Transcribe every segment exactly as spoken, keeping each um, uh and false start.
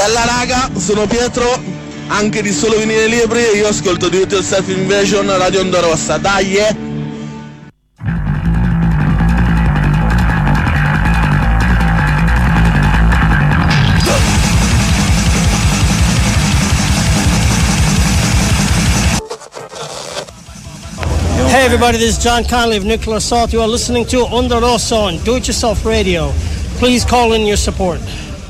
Bella raga, sono Pietro, anche di Solo Vinile Libri, io ascolto Do It Yourself Invasion, Radio Onda Rossa, dai eh! Hey everybody, this is John Conley of Nuclear Assault. You are listening to Onda Rossa on Do It Yourself Radio. Please call in your support.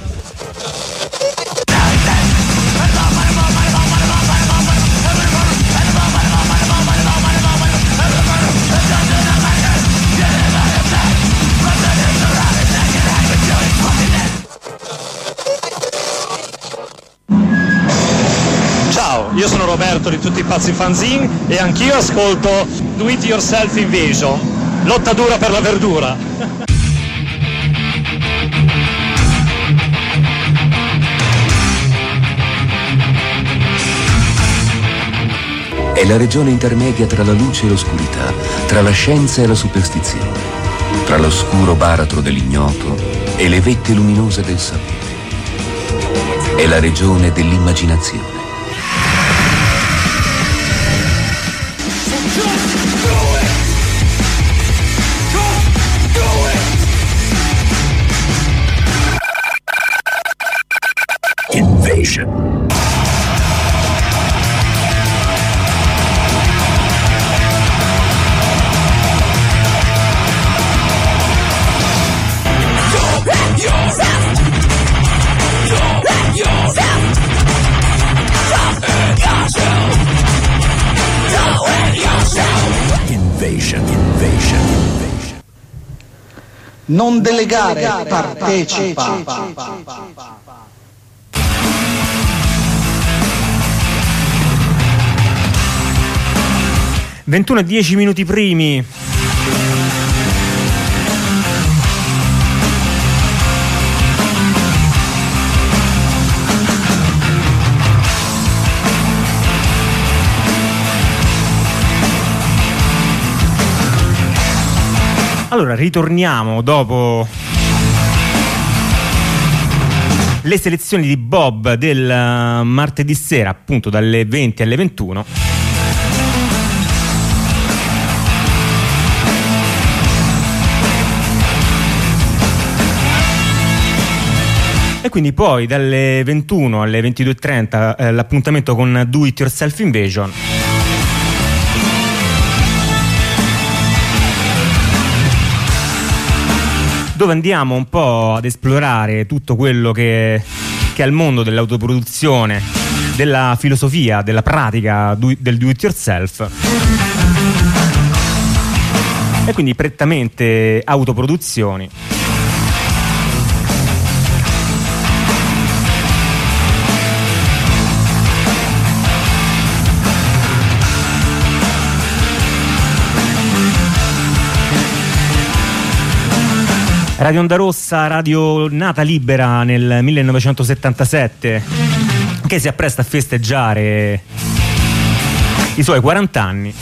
Ciao, io sono Roberto di Tutti i Pazzi Fanzine e anch'io ascolto Do It Yourself Invasion, lotta dura per la verdura. È la regione intermedia tra la luce e l'oscurità, tra la scienza e la superstizione, tra l'oscuro baratro dell'ignoto e le vette luminose del sapere. È la regione dell'immaginazione. Invasion. Invasion, invasion, invasion. Non delegare, partecipa. ventuno e dieci minuti primi. Allora, ritorniamo dopo le selezioni di Bob del martedì sera, appunto dalle venti alle ventuno. E quindi poi dalle ventuno alle ventidue e trenta eh, l'appuntamento con Do It Yourself Invasion. Dove andiamo un po' ad esplorare tutto quello che, che è il mondo dell'autoproduzione, della filosofia, della pratica do, del do it yourself. E quindi prettamente autoproduzioni. Radio Onda Rossa, radio nata libera nel millenovecentosettantasette, che si appresta a festeggiare i suoi quaranta anni.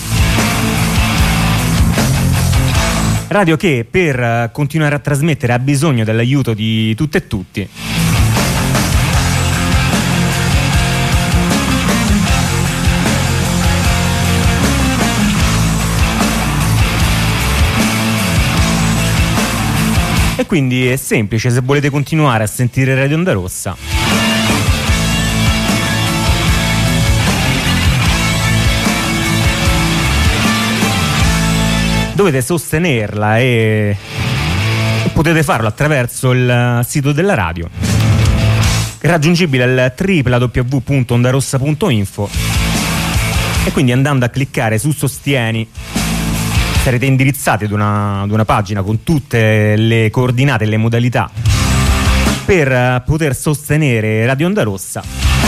Radio che per continuare a trasmettere ha bisogno dell'aiuto di tutte e tutti. E quindi è semplice, se volete continuare a sentire Radio Onda Rossa, dovete sostenerla e potete farlo attraverso il sito della radio, raggiungibile al w w w punto ondarossa punto info, e quindi andando a cliccare su Sostieni sarete indirizzati ad una, ad una pagina con tutte le coordinate e le modalità per poter sostenere Radio Onda Rossa.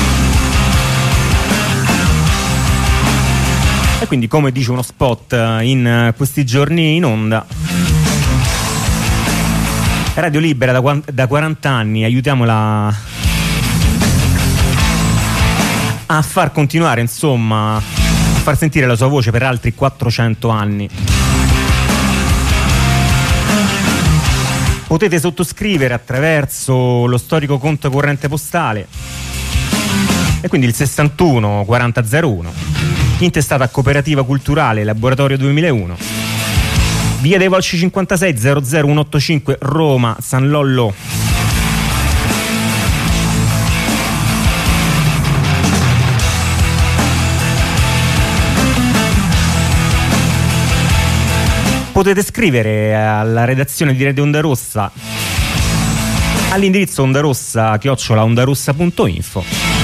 E quindi, come dice uno spot in questi giorni in onda, Radio Libera da, da quaranta anni, aiutiamola a far continuare, insomma, a far sentire la sua voce per altri quattrocento anni. Potete sottoscrivere attraverso lo storico conto corrente postale e quindi il sessantuno quaranta zero uno, intestato a Cooperativa Culturale Laboratorio duemilauno, via dei Volsci cinquantasei zero zero uno otto cinque, Roma, San Lollo. Potete scrivere alla redazione di Rete Onda Rossa all'indirizzo ondarossa chiocciola ondarossa punto info,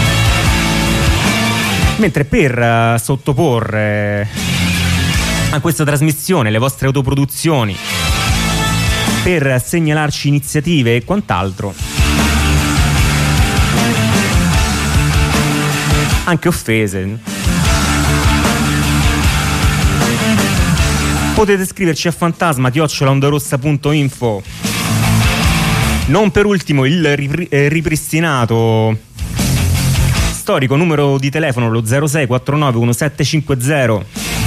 mentre per uh, sottoporre a questa trasmissione le vostre autoproduzioni, per segnalarci iniziative e quant'altro, anche offese, potete scriverci a fantasma chiocciola ondarossa punto info. Non per ultimo il ripri- eh, ripristinato storico numero di telefono, lo zero sei quattro nove uno sette cinque zero.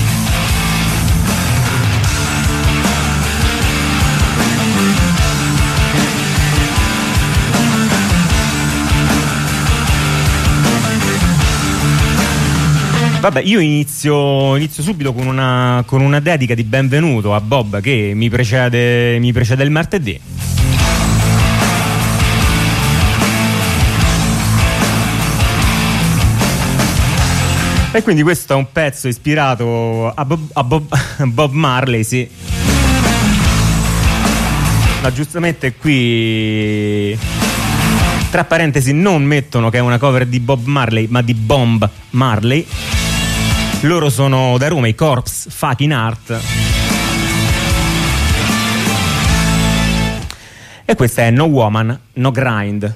Vabbè, io inizio, inizio subito con una, con una dedica di benvenuto a Bob che mi precede, mi precede il martedì. E quindi questo è un pezzo ispirato a Bob, a Bob, Bob Marley, sì. Ma giustamente qui, tra parentesi, non mettono che è una cover di Bob Marley, ma di Bomb Marley. Loro sono da Roma, i Corpse Fucking Art. E questa è No Woman, No Grind.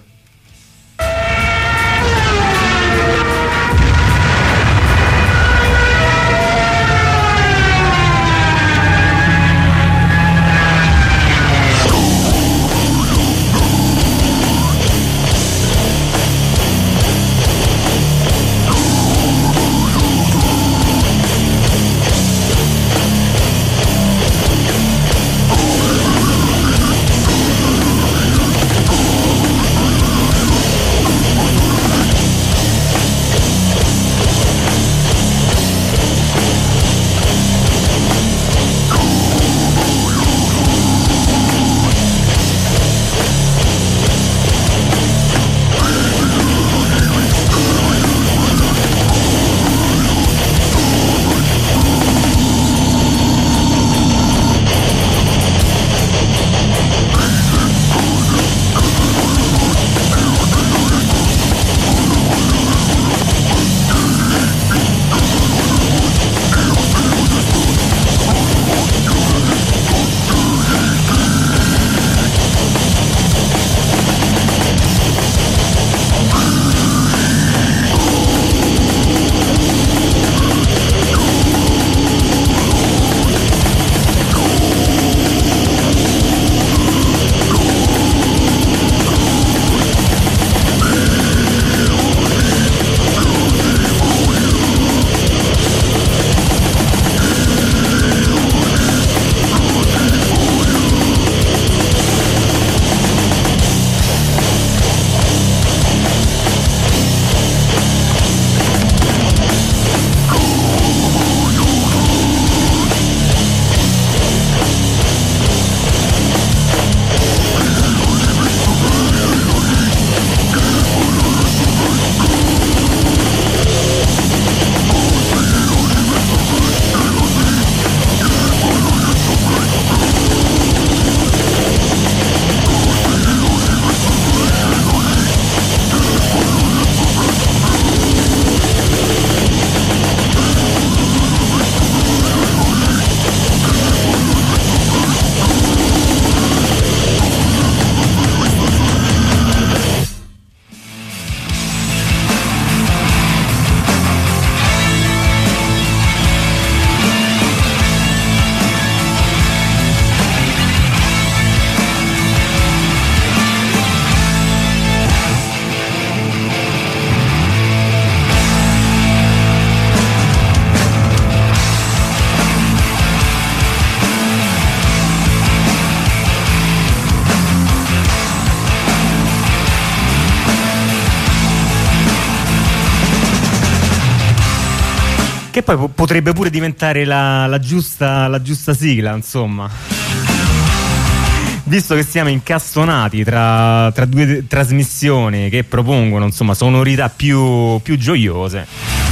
Che poi po- potrebbe pure diventare la, la, giusta, la giusta sigla, insomma. Visto che siamo incastonati tra, tra due trasmissioni che propongono, insomma, sonorità più, più gioiose.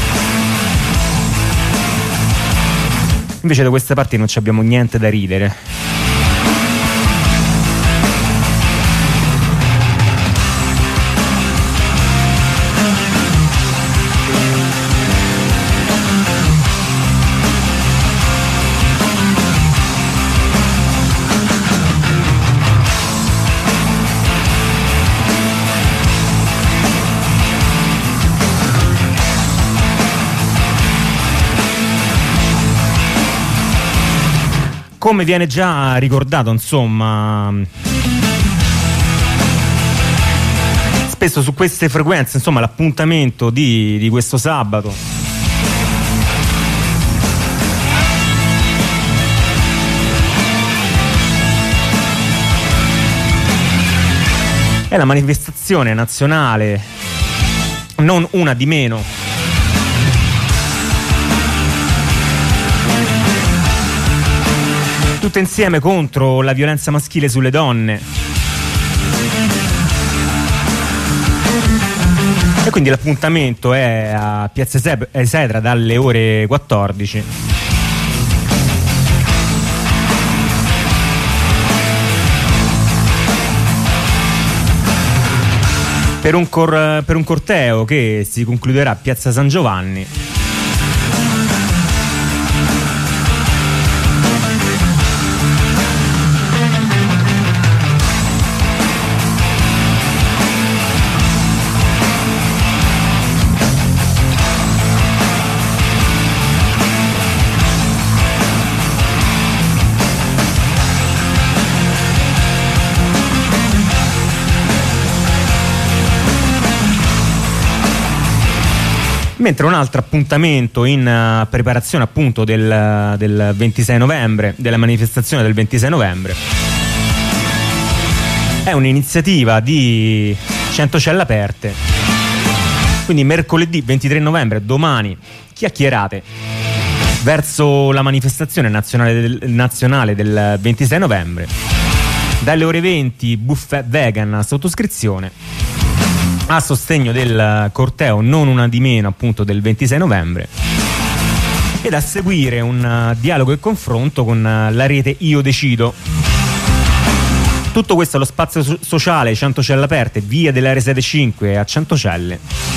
Invece da queste parti non ci abbiamo niente da ridere. Come viene già ricordato, insomma, spesso su queste frequenze, insomma, l'appuntamento di, di questo sabato è la manifestazione nazionale, non una di meno, tutte insieme contro la violenza maschile sulle donne. E quindi l'appuntamento è a Piazza Esedra dalle ore quattordici. Per un, cor- per un corteo che si concluderà a Piazza San Giovanni. Mentre un altro appuntamento in uh, preparazione appunto del, del ventisei novembre, della manifestazione del ventisei novembre, è un'iniziativa di cento celle aperte. Quindi mercoledì ventitré novembre, domani, chiacchierate verso la manifestazione nazionale del, nazionale del ventisei novembre. Dalle ore venti buffet vegan a sottoscrizione, a sostegno del corteo non una di meno appunto del ventisei novembre, ed a seguire un dialogo e confronto con la rete Io Decido. Tutto questo allo spazio so- sociale cento celle aperte, via dell'A R settantacinque a Centocelle.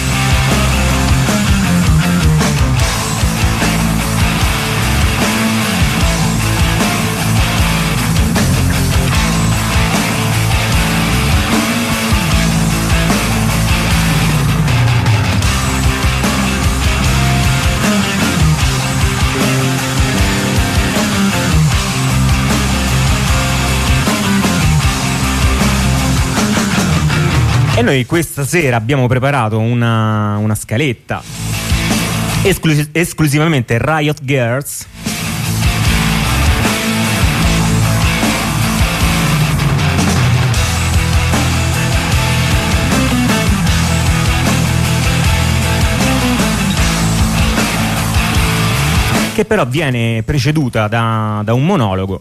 E noi questa sera abbiamo preparato una, una scaletta esclus- esclusivamente Riot Girls, che però viene preceduta da, da un monologo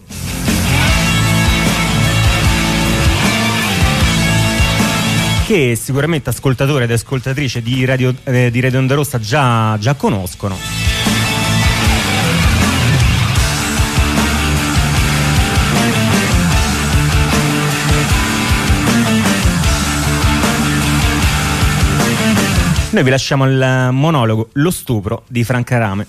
che sicuramente ascoltatori ed ascoltatrici di Radio, eh, di Radio Onda Rossa già, già conoscono. Noi vi lasciamo il monologo Lo stupro di Franca Rame.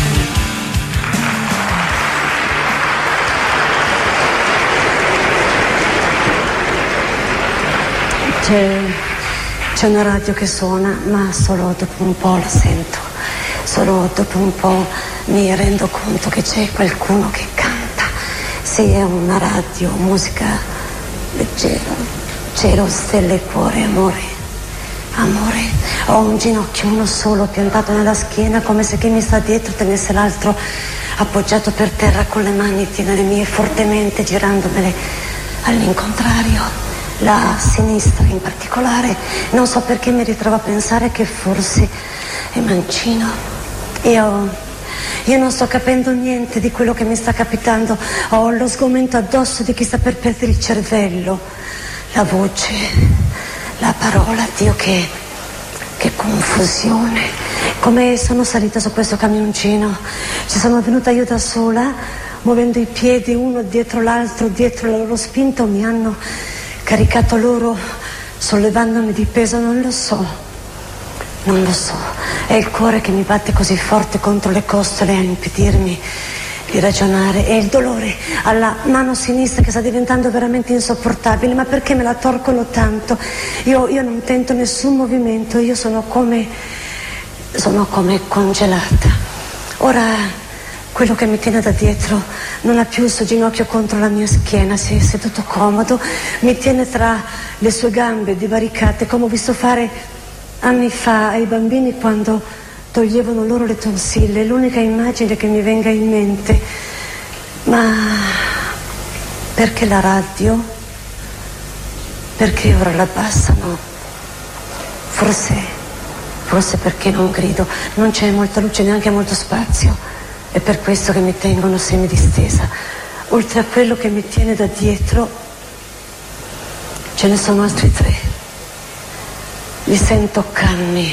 C'è, c'è una radio che suona, ma solo dopo un po' la sento, solo dopo un po' mi rendo conto che c'è qualcuno che canta. Sì, è una radio, musica leggera, cielo, stelle, cuore, amore, amore. Ho un ginocchio, uno solo, piantato nella schiena, come se chi mi sta dietro tenesse l'altro appoggiato per terra con le mani, tiene le mie fortemente, girandomele all'incontrario. La sinistra in particolare, non so perché mi ritrovo a pensare che forse è mancino. Io Io non sto capendo niente di quello che mi sta capitando. Ho lo sgomento addosso di chi sta per perdere il cervello. La voce, la parola, Dio, che, che confusione. Come sono salita su questo camioncino, ci sono venuta io da sola, muovendo i piedi uno dietro l'altro, dietro la loro spinta, o mi hanno caricato loro sollevandomi di peso, non lo so. Non lo so, è il cuore che mi batte così forte contro le costole a impedirmi di ragionare, e il dolore alla mano sinistra che sta diventando veramente insopportabile. Ma perché me la torcono tanto? Io, io non tento nessun movimento, io sono come, sono come congelata. Ora quello che mi tiene da dietro non ha più il suo ginocchio contro la mia schiena, si è seduto comodo, mi tiene tra le sue gambe divaricate, come ho visto fare anni fa ai bambini quando toglievano loro le tonsille. È l'unica immagine che mi venga in mente. Ma perché la radio? Perché ora la abbassano? Forse, forse perché non grido, non c'è molta luce, neanche molto spazio. È per questo che mi tengono semidistesa. Oltre a quello che mi tiene da dietro, ce ne sono altri tre. Li sento calmi,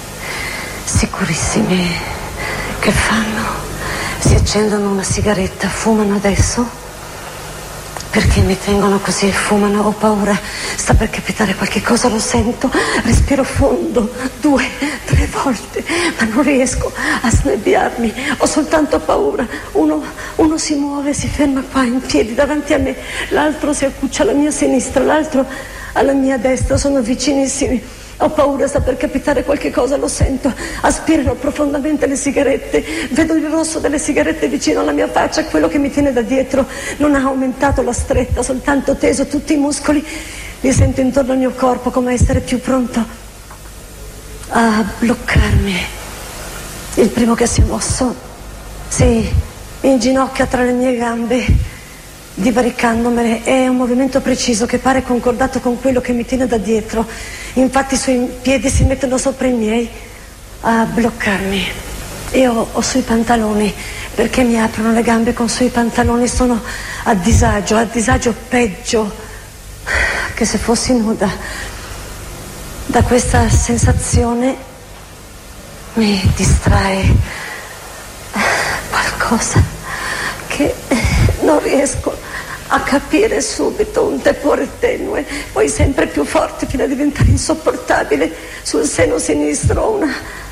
sicurissimi. Che fanno? Si accendono una sigaretta, fumano adesso? Perché mi tengono così e fumano? Ho paura, sta per capitare qualche cosa, lo sento, respiro fondo, due, tre volte, ma non riesco a snebbiarmi, ho soltanto paura. Uno, uno si muove, si ferma qua in piedi davanti a me, l'altro si accuccia alla mia sinistra, l'altro alla mia destra, sono vicinissimi. Ho paura, sta per capitare qualche cosa, lo sento. Aspirano profondamente le sigarette, vedo il rosso delle sigarette vicino alla mia faccia. Quello che mi tiene da dietro non ha aumentato la stretta, soltanto teso tutti i muscoli. Li sento intorno al mio corpo, come essere più pronto a bloccarmi. Il primo che si è mosso si inginocchia tra le mie gambe, divaricandomele. È un movimento preciso che pare concordato con quello che mi tiene da dietro. Infatti i suoi piedi si mettono sopra i miei a bloccarmi. Io ho sui pantaloni, perché mi aprono le gambe con sui pantaloni. Sono a disagio, a disagio peggio che se fossi nuda. Da questa sensazione mi distrae qualcosa che non riesco a capire subito, un tepore tenue, poi sempre più forte fino a diventare insopportabile. Sul seno sinistro una,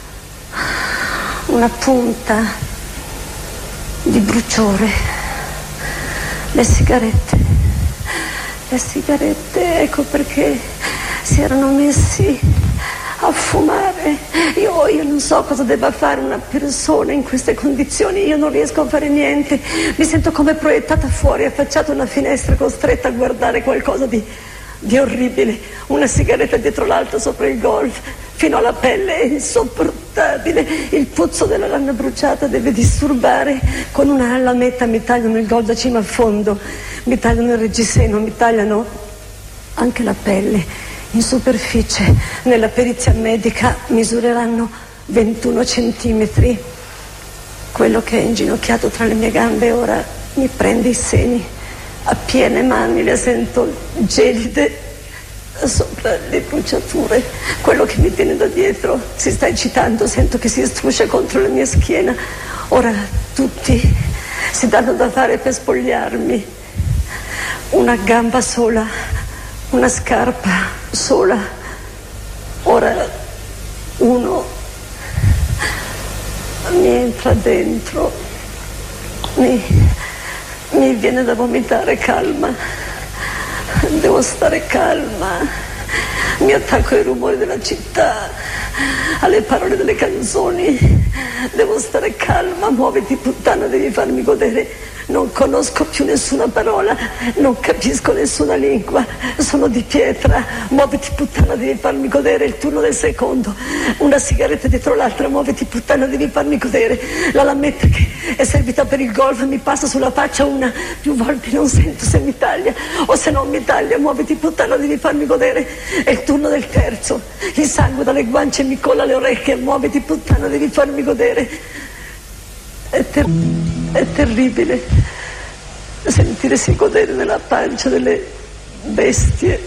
una punta di bruciore. Le sigarette, le sigarette, ecco perché si erano messi a fumare. Io, io non so cosa debba fare una persona in queste condizioni, io non riesco a fare niente, mi sento come proiettata fuori, affacciata a una finestra, costretta a guardare qualcosa di, di orribile. Una sigaretta dietro l'altra sopra il golf, fino alla pelle, è insopportabile. Il puzzo della lana bruciata deve disturbare. Con una lametta mi tagliano il golf da cima a fondo, mi tagliano il reggiseno, mi tagliano anche la pelle. In superficie, nella perizia medica, misureranno ventuno centimetri. Quello che è inginocchiato tra le mie gambe ora mi prende i seni a piene mani, le sento gelide sopra le bruciature. Quello che mi tiene da dietro si sta eccitando, sento che si struscia contro la mia schiena. Ora tutti si danno da fare per spogliarmi. Una gamba sola, una scarpa sola. Ora uno mi entra dentro, mi, mi viene da vomitare. Calma, devo stare calma. Mi attacco ai rumori della città, alle parole delle canzoni. Devo stare calma. Muoviti puttana, devi farmi godere. Non conosco più nessuna parola, non capisco nessuna lingua, sono di pietra. Muoviti puttana, devi farmi godere. Il turno del secondo, una sigaretta dietro l'altra. Muoviti puttana, devi farmi godere. La lametta che è servita per il golf mi passa sulla faccia una, più volte, non sento se mi taglia o se non mi taglia. Muoviti puttana, devi farmi godere. È il turno del terzo, il sangue dalle guance mi colla le orecchie. Muoviti puttana, devi farmi godere. È, ter- è terribile sentirsi godere nella pancia delle bestie.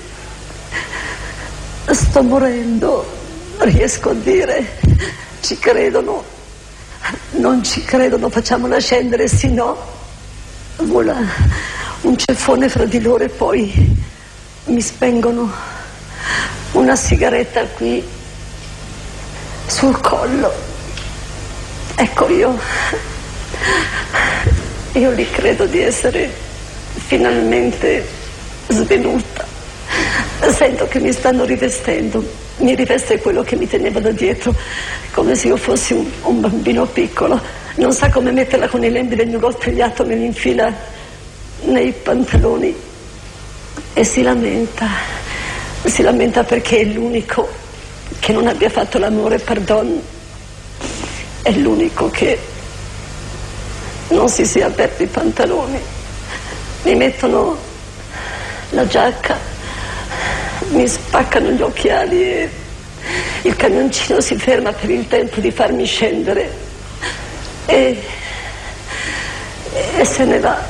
Sto morendo, riesco a dire, ci credono, non ci credono, facciamola scendere, sì no, vola un ceffone fra di loro e poi mi spengono una sigaretta qui sul collo. Ecco, io io li credo di essere finalmente svenuta. Sento che mi stanno rivestendo, mi riveste quello che mi teneva da dietro, come se io fossi un, un bambino piccolo. Non sa come metterla con i lembi del mio tagliato, me li infila nei pantaloni e si lamenta, si lamenta perché è l'unico che non abbia fatto l'amore, pardon, è l'unico che non si sia aperto i pantaloni. Mi mettono la giacca, mi spaccano gli occhiali e il camioncino si ferma per il tempo di farmi scendere e, e se ne va.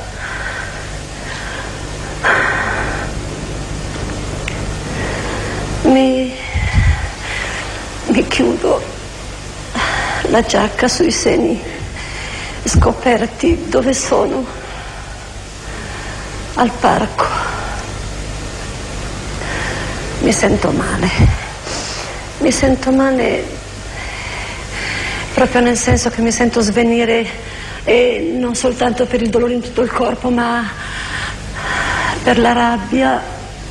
Mi, mi chiudo la giacca sui seni scoperti. Dove sono? Al parco. Mi sento male, mi sento male proprio nel senso che mi sento svenire, e non soltanto per il dolore in tutto il corpo, ma per la rabbia,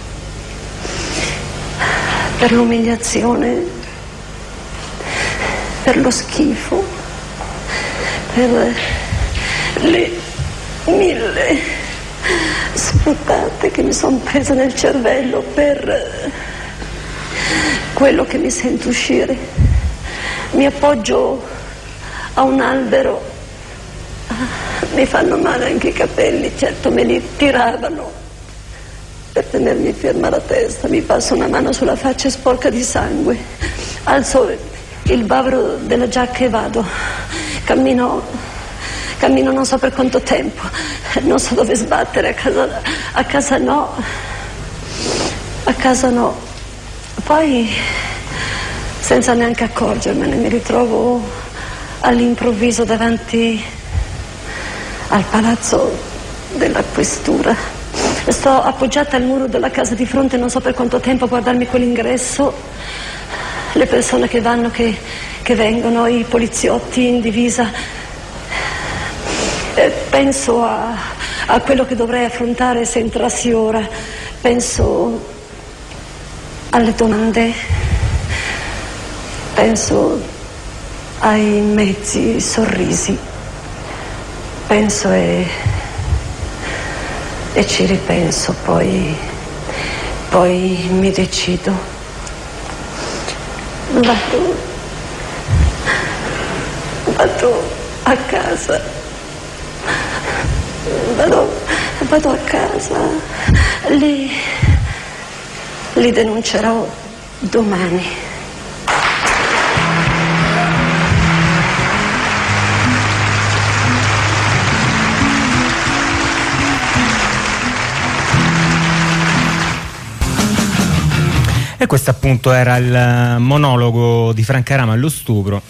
per l'umiliazione, per lo schifo, per le mille sfruttate che mi sono prese nel cervello, per quello che mi sento uscire. Mi appoggio a un albero, mi fanno male anche i capelli, certo me li tiravano per tenermi ferma la testa. Mi passo una mano sulla faccia sporca di sangue, alzo il bavero della giacca e vado. Cammino Cammino non so per quanto tempo, non so dove sbattere, a casa, a casa no, a casa no. Poi, senza neanche accorgermene, mi ritrovo all'improvviso davanti al palazzo della questura. Sto appoggiata al muro della casa di fronte, non so per quanto tempo, a guardarmi quell'ingresso, le persone che vanno, che, che vengono, i poliziotti in divisa. Penso a, a quello che dovrei affrontare se entrassi ora, penso alle domande, penso ai mezzi sorrisi, penso e, e ci ripenso, poi, poi mi decido. Vado, vado a casa. Vado, vado a casa, li, li denuncerò domani. E questo appunto era il monologo di Franca Rame allo stupro.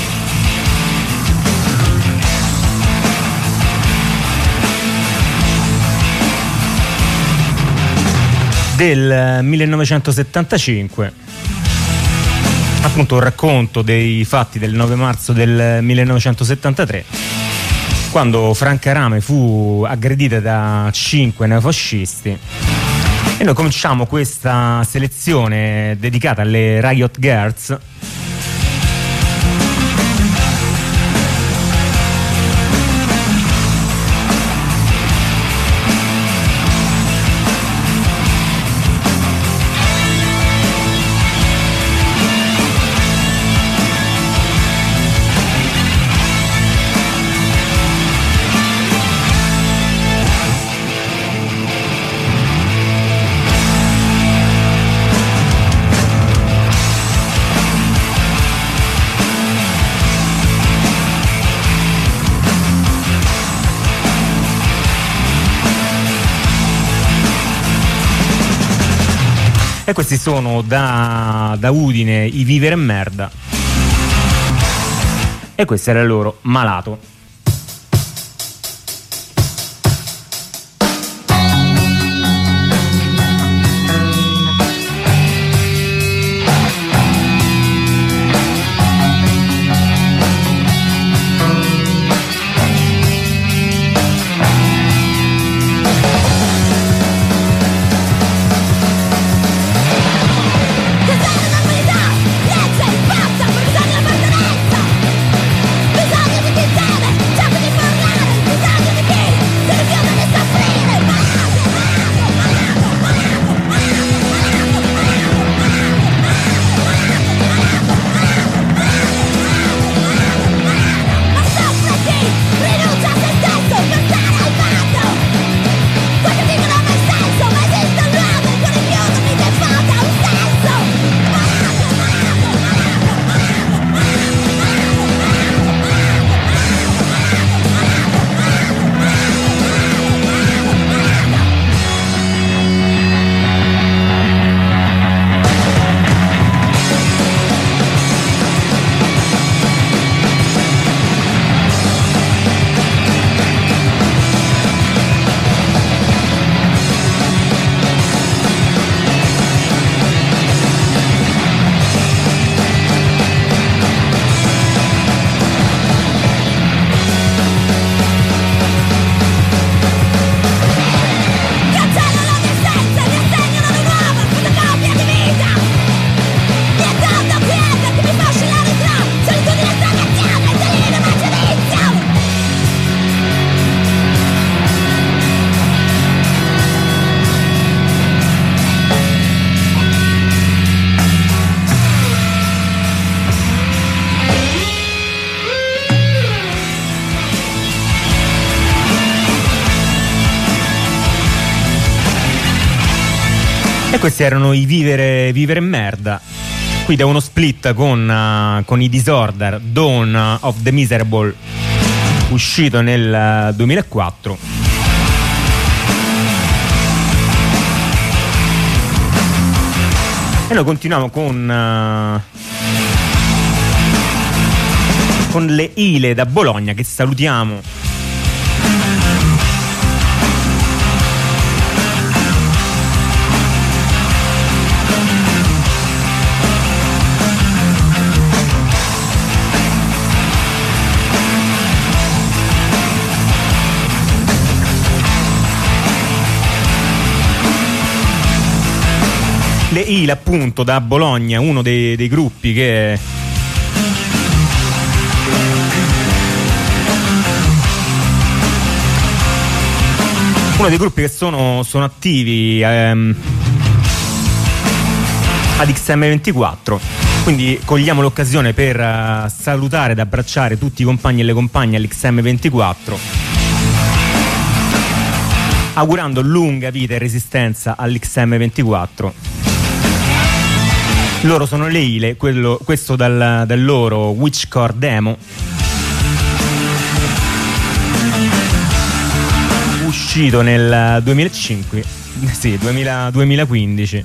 Del millenovecentosettantacinque, appunto un racconto dei fatti del nove marzo del millenovecentosettantatré, quando Franca Rame fu aggredita da cinque neofascisti. E noi cominciamo questa selezione dedicata alle Riot Girls E questi sono da, da Udine i Vivere e Merda, e questo era il loro Malato. E questi erano i Vivere, Vivere Merda. Qui da uno split con, uh, con i Disorder, Dawn of the Miserable, uscito nel uh, duemilaquattro. E noi continuiamo con uh, con le Ile da Bologna, che salutiamo. Le Ile, appunto, da Bologna, uno dei, dei gruppi che uno dei gruppi che sono, sono attivi ehm, ad X M ventiquattro. Quindi cogliamo l'occasione per uh, salutare ed abbracciare tutti i compagni e le compagne all'X M ventiquattro, augurando lunga vita e resistenza all'X M ventiquattro. Loro sono le Ile, quello, questo dal, dal loro Witchcore demo, uscito nel duemilacinque, sì, duemila, duemilaquindici.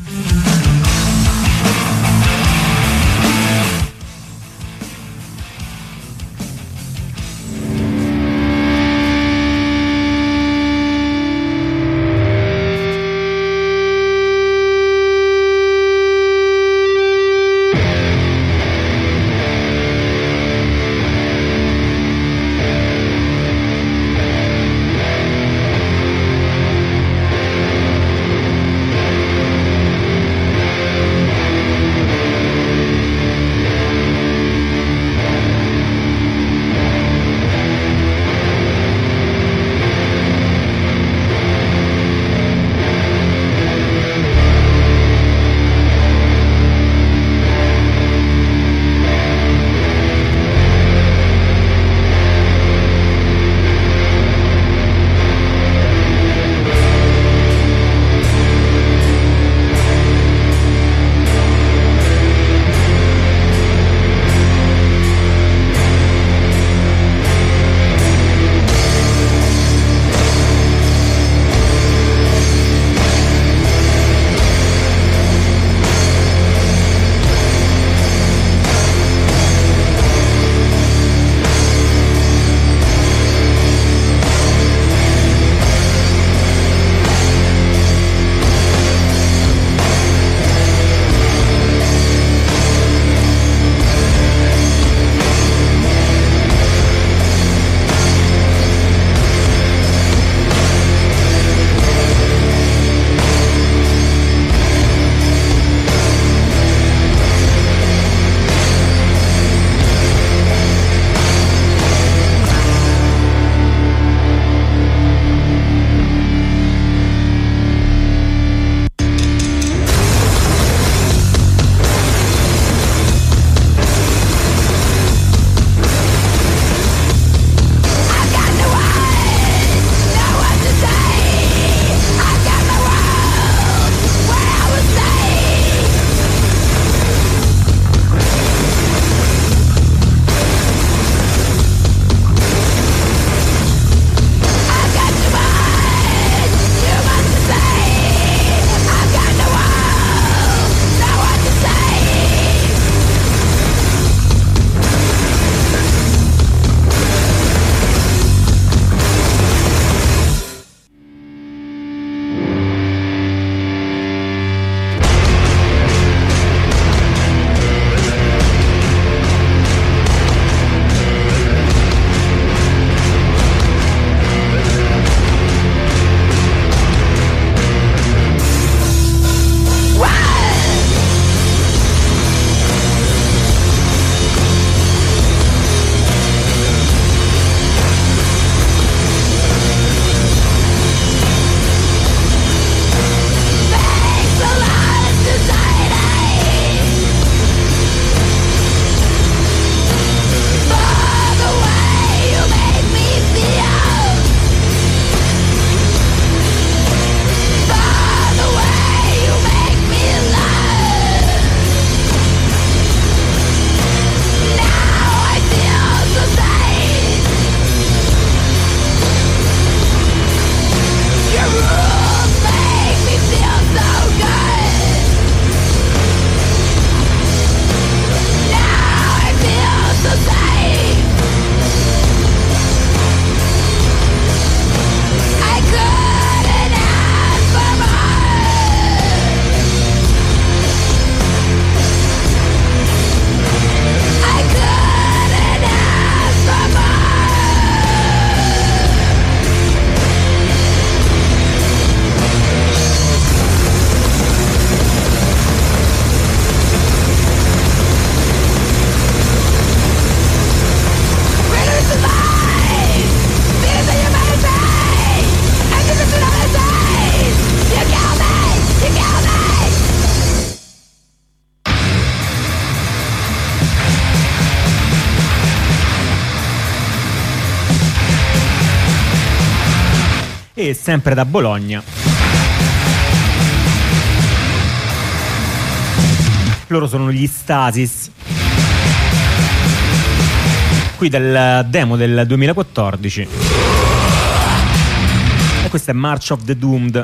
E sempre da Bologna, loro sono gli Stasis, qui del demo del duemilaquattordici, e questa è March of the Doomed.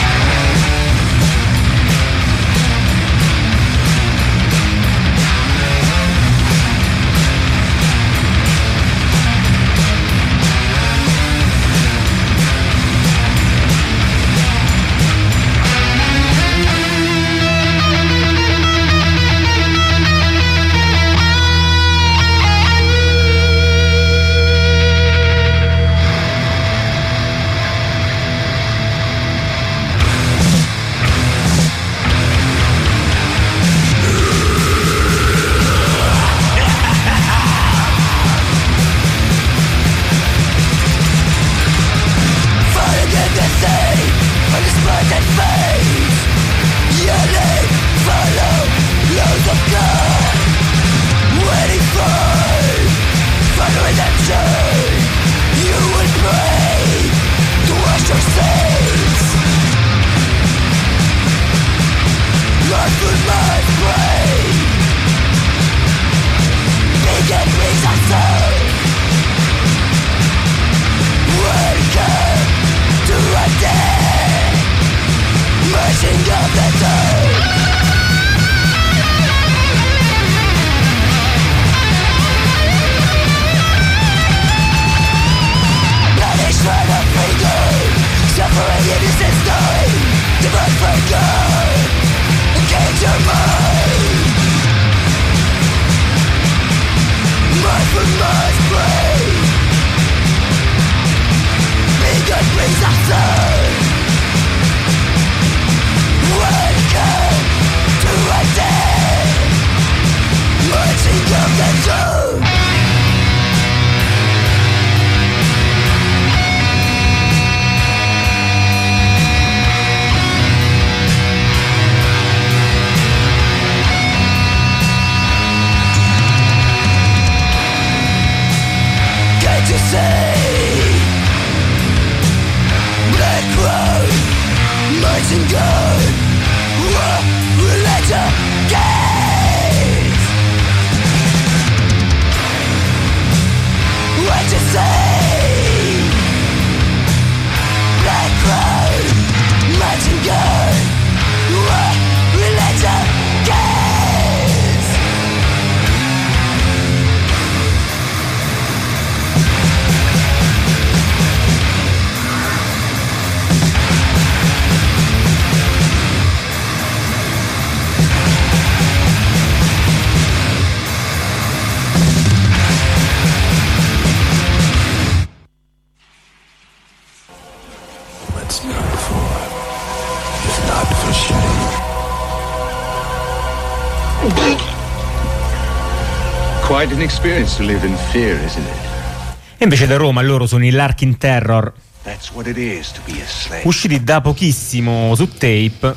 Quite an experience to live in fear, isn't it? E invece da Roma loro sono i Larkin Terror, That's what it is to be a slave. usciti da pochissimo su tape.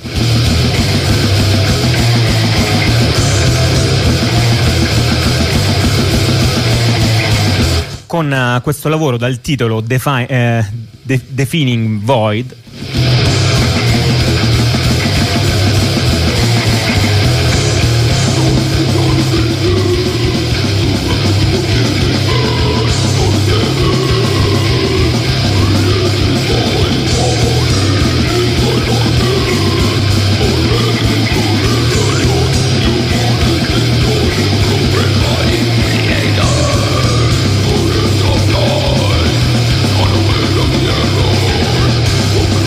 Con uh, questo lavoro dal titolo Defi- eh, De- Defining Void. Open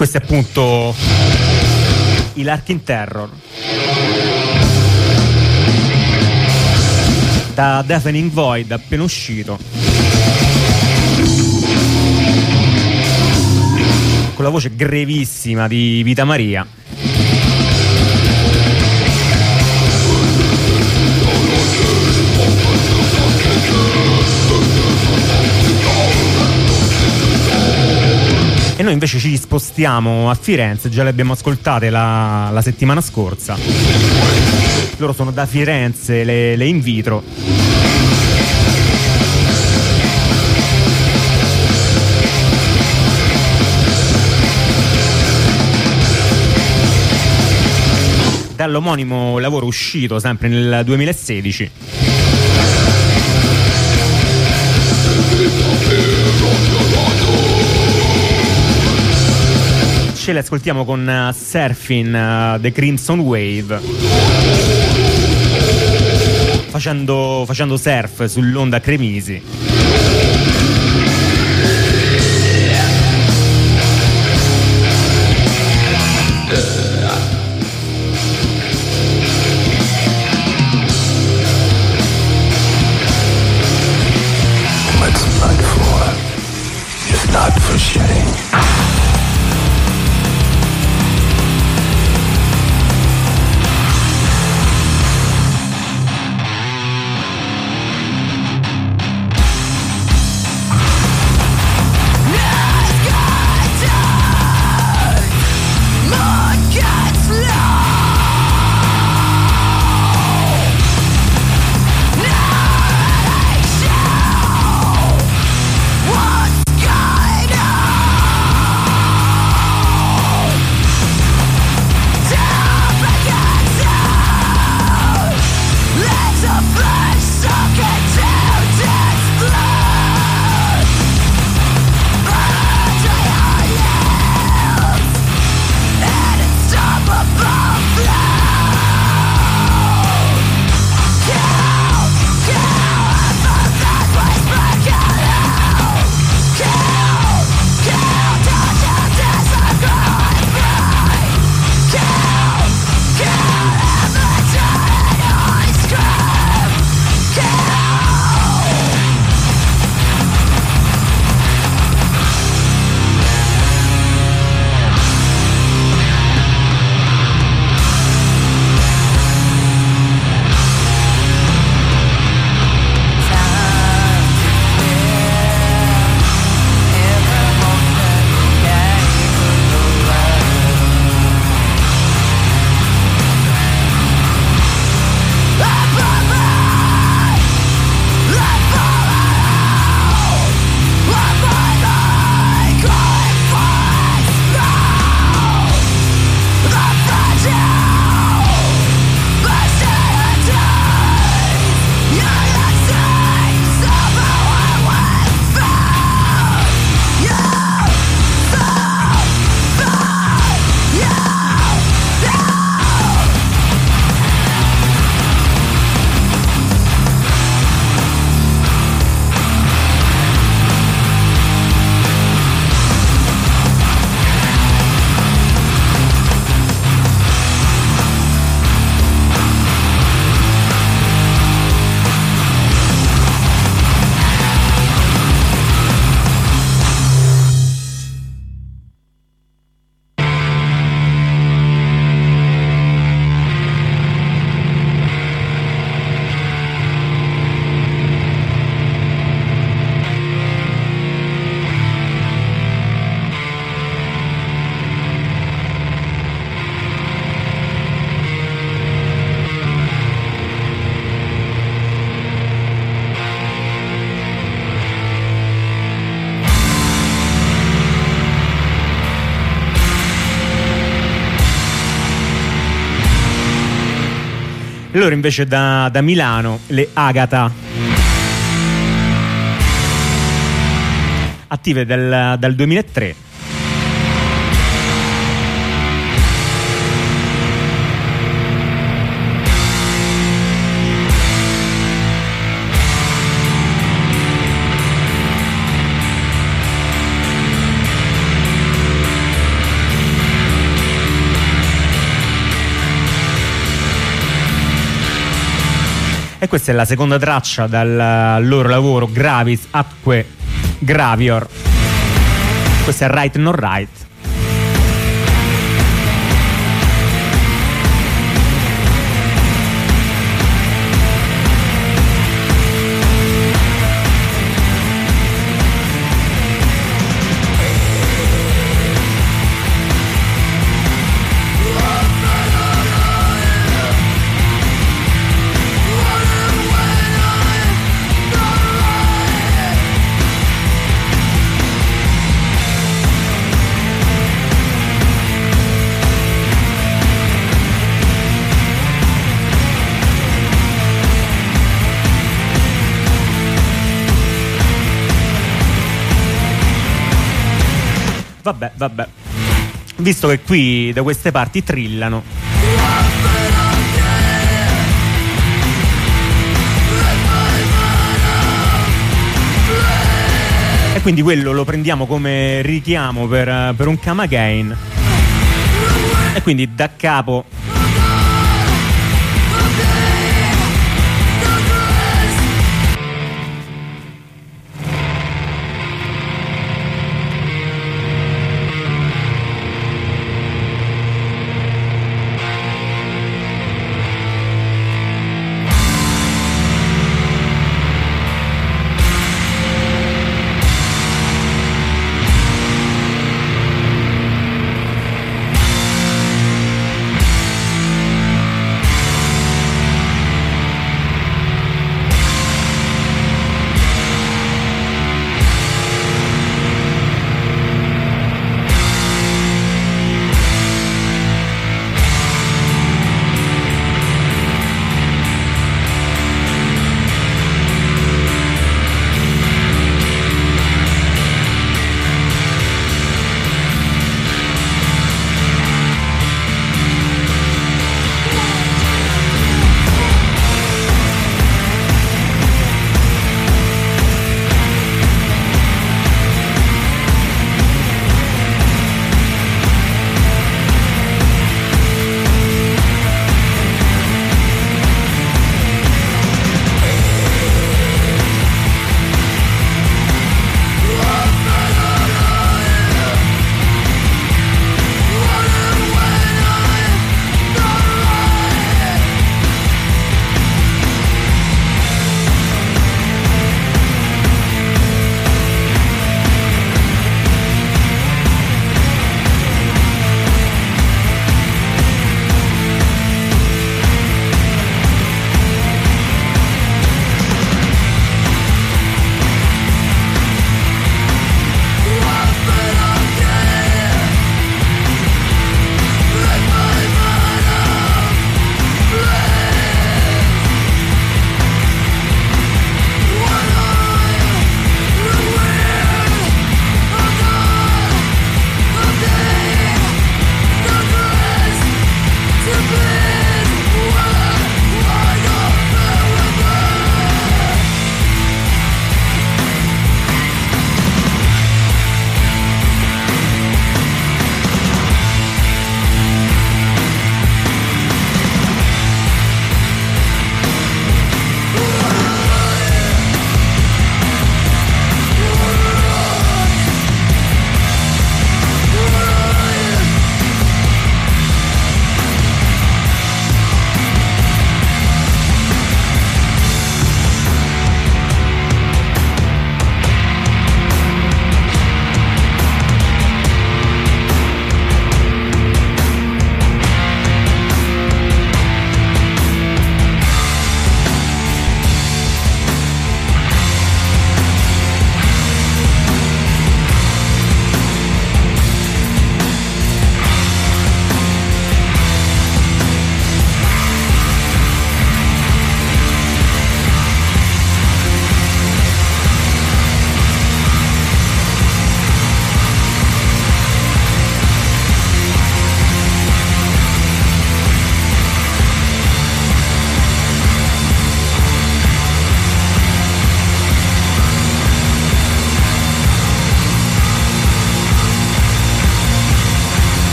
questo è appunto i Larkin Terror da Deafening Void, appena uscito, con la voce grevissima di Vita Maria. E noi invece ci spostiamo a Firenze, già le abbiamo ascoltate la, la settimana scorsa. Loro sono da Firenze, le, le In Vitro. Dall'omonimo lavoro uscito sempre nel duemilasedici. Ce le ascoltiamo con uh, Surfing uh, The Crimson Wave, facendo, facendo surf sull'onda Cremisi. What's blood for? If not for shedding. Loro invece da, da Milano, le Agata, attive dal, dal duemilatré. E questa è la seconda traccia dal loro lavoro Gravis Atque Gravior. Questo è Right Non Right. Vabbè, vabbè. Visto che qui da queste parti trillano, e quindi quello lo prendiamo come richiamo per, per un Come Again, e quindi da capo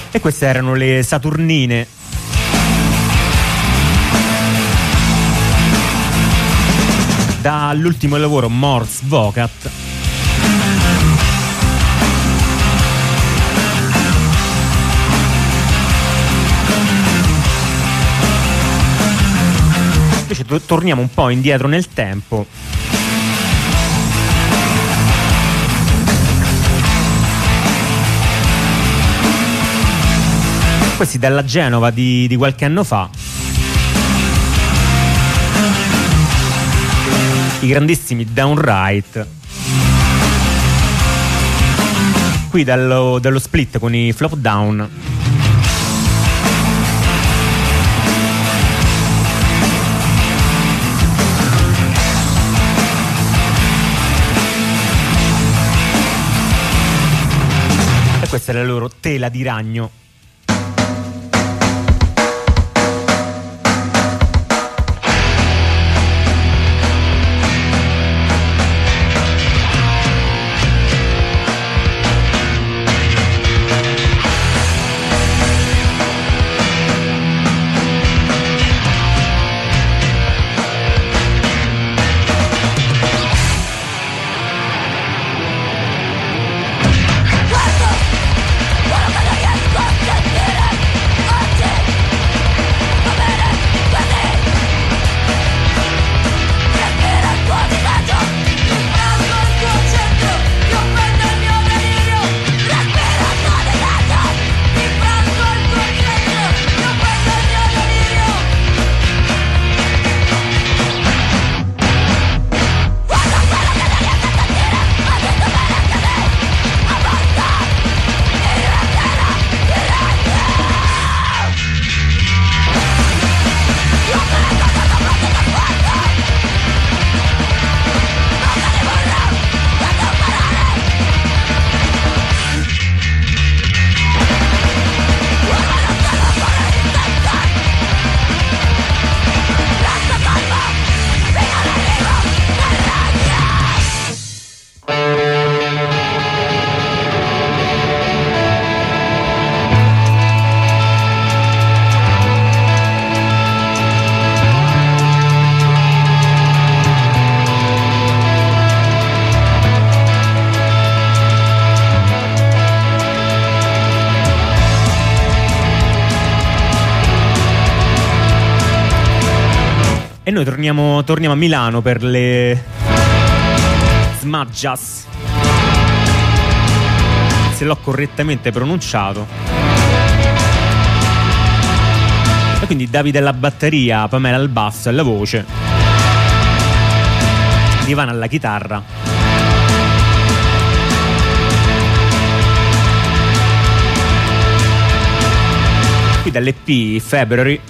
E queste erano le Saturnine. Dall'ultimo lavoro Mors Vocat. Invece to- torniamo un po' indietro nel tempo. Questi dalla Genova di, di qualche anno fa. I grandissimi Downright. Qui dallo, dallo split con i Flop Down. E questa è la loro Tela di ragno. E noi torniamo, torniamo a Milano per le Smudjas, se l'ho correttamente pronunciato. E quindi Davide alla batteria, Pamela al basso e alla voce, Ivana alla chitarra. Qui dall'E P February.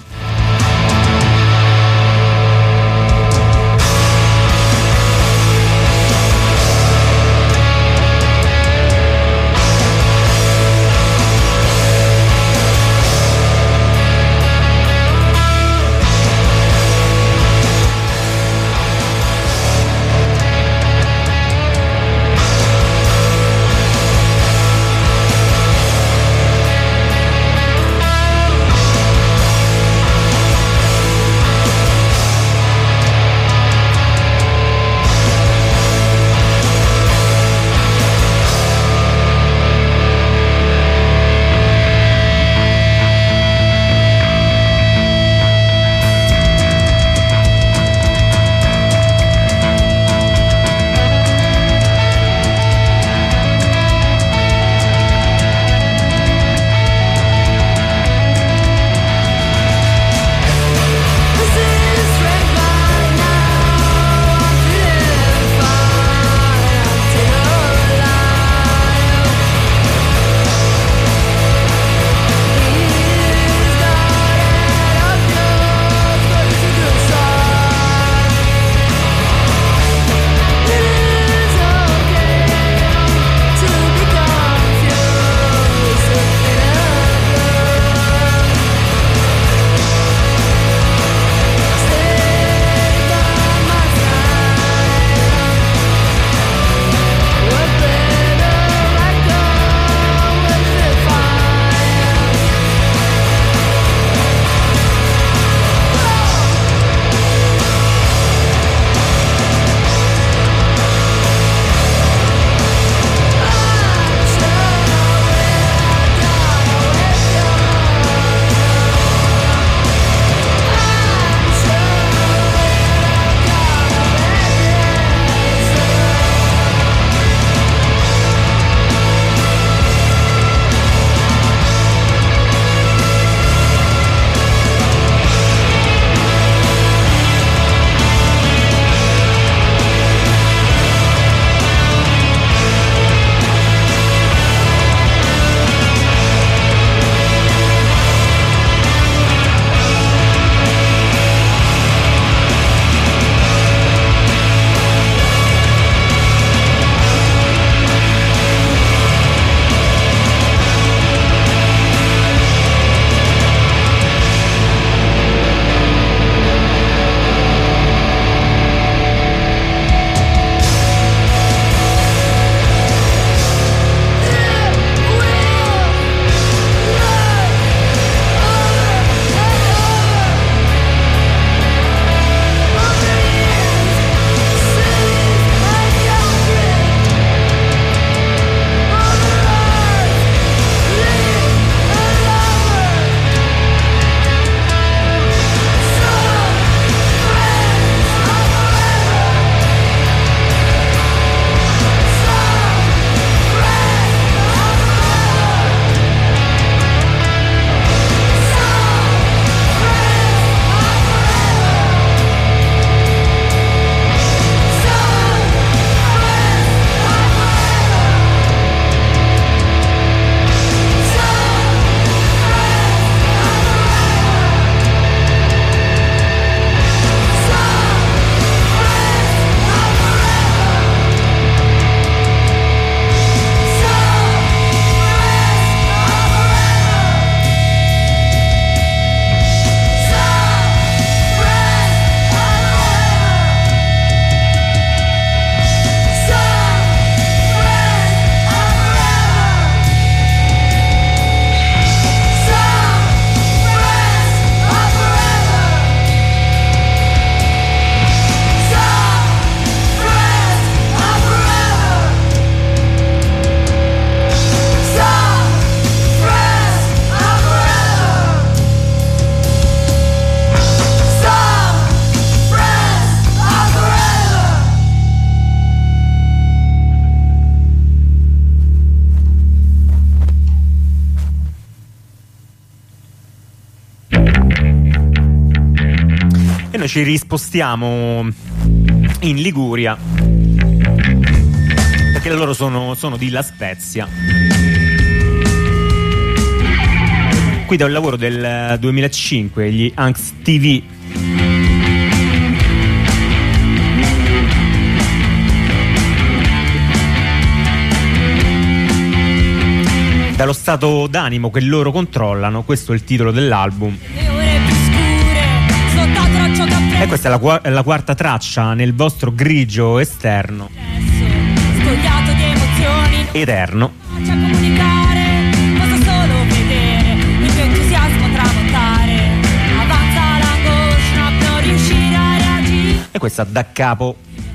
noi ci rispostiamo in Liguria, perché loro sono, sono di La Spezia. Qui da un lavoro del duemilacinque, gli Anx T V. Dallo stato d'animo che loro controllano, questo è il titolo dell'album. E questa è la, è la quarta traccia nel vostro grigio esterno eterno. E questa da capo.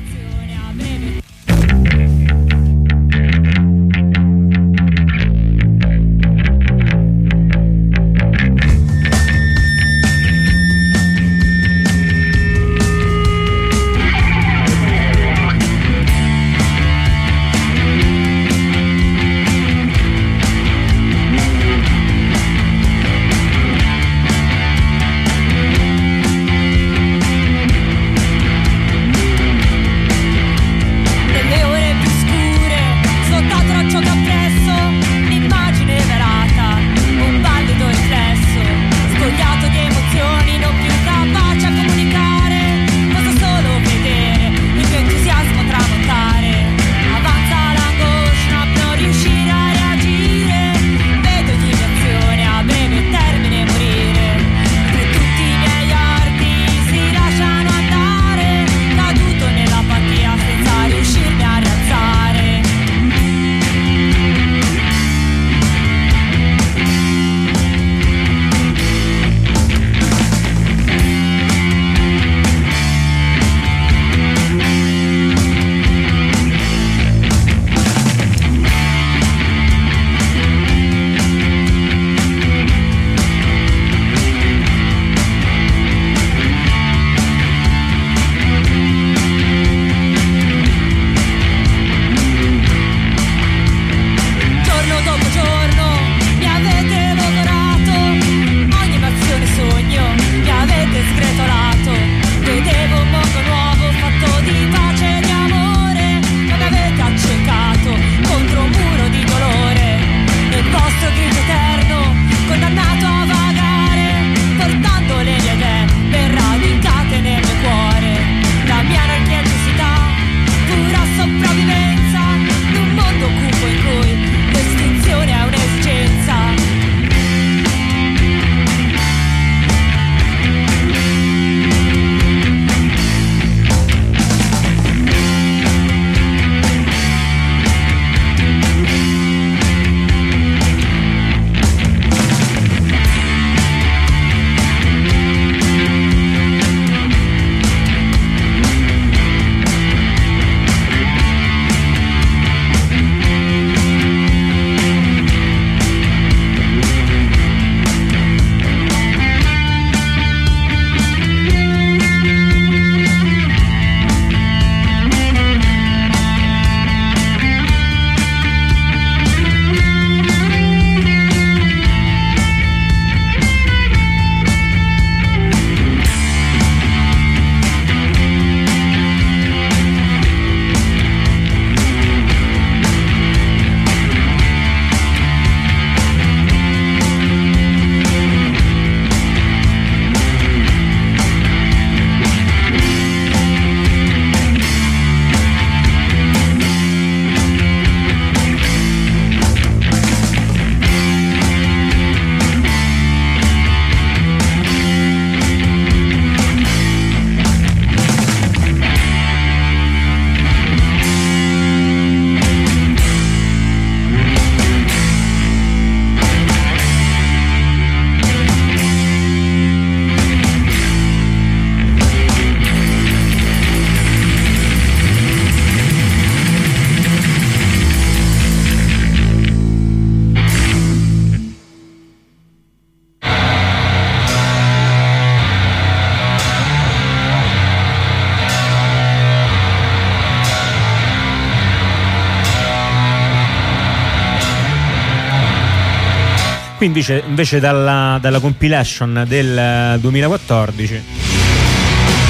Qui invece, invece dalla, dalla compilation del duemilaquattordici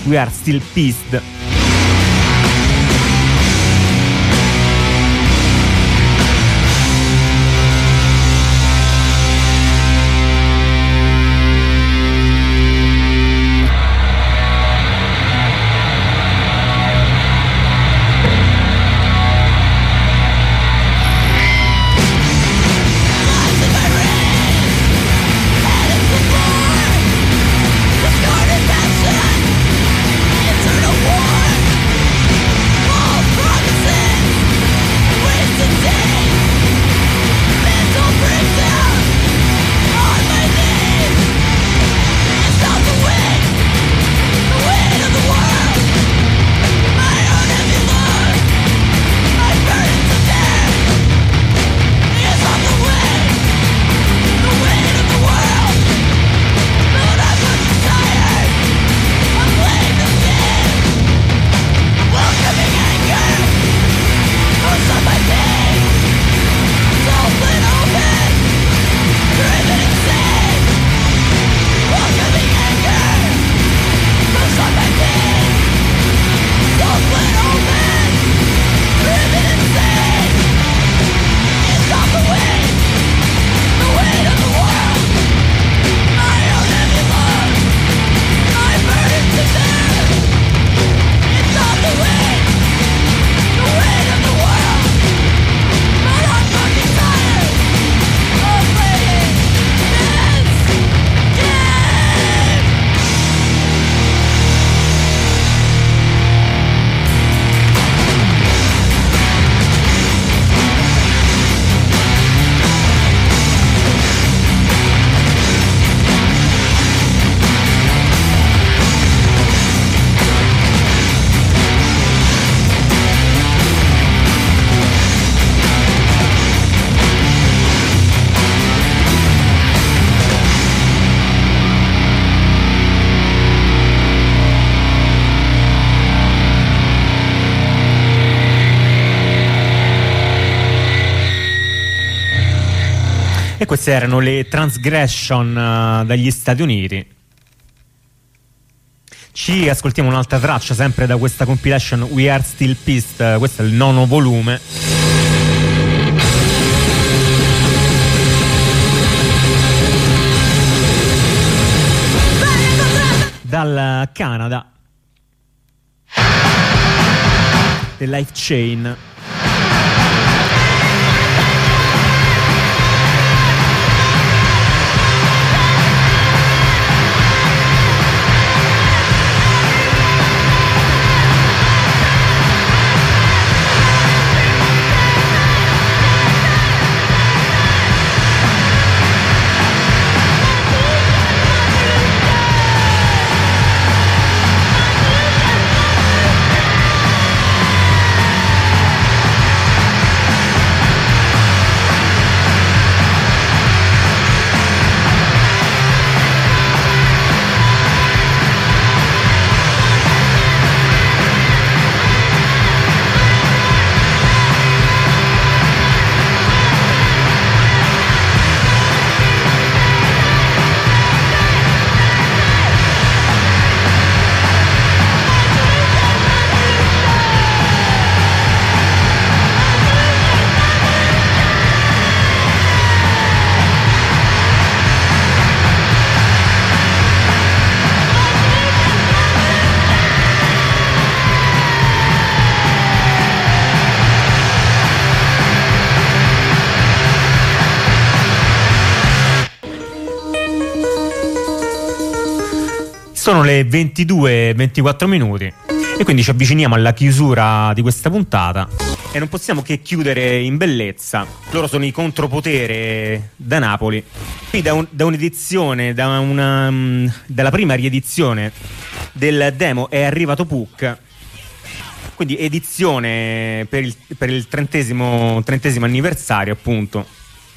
We Are Still Pissed. E queste erano le Transgression uh, dagli Stati Uniti. Ci ascoltiamo un'altra traccia sempre da questa compilation We Are Still Pissed, questo è il nono volume. Dal Canada, The Life Chain. Sono le ventidue e ventiquattro minuti e quindi ci avviciniamo alla chiusura di questa puntata e non possiamo che chiudere in bellezza. Loro sono i Contropotere da Napoli. Qui da, un, da un'edizione, da una, um, dalla prima riedizione del demo è arrivato Puck, quindi edizione per il, per il trentesimo, trentesimo anniversario appunto.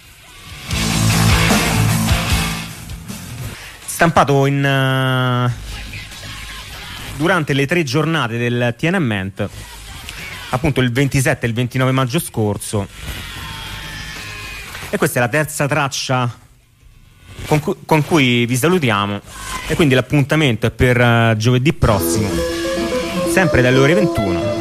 Stampato in uh, durante le tre giornate del Tiananmen, appunto il ventisette e il ventinove maggio scorso. E questa è la terza traccia con, cu- con cui vi salutiamo, e quindi l'appuntamento è per uh, giovedì prossimo, sempre dalle ore ventuno,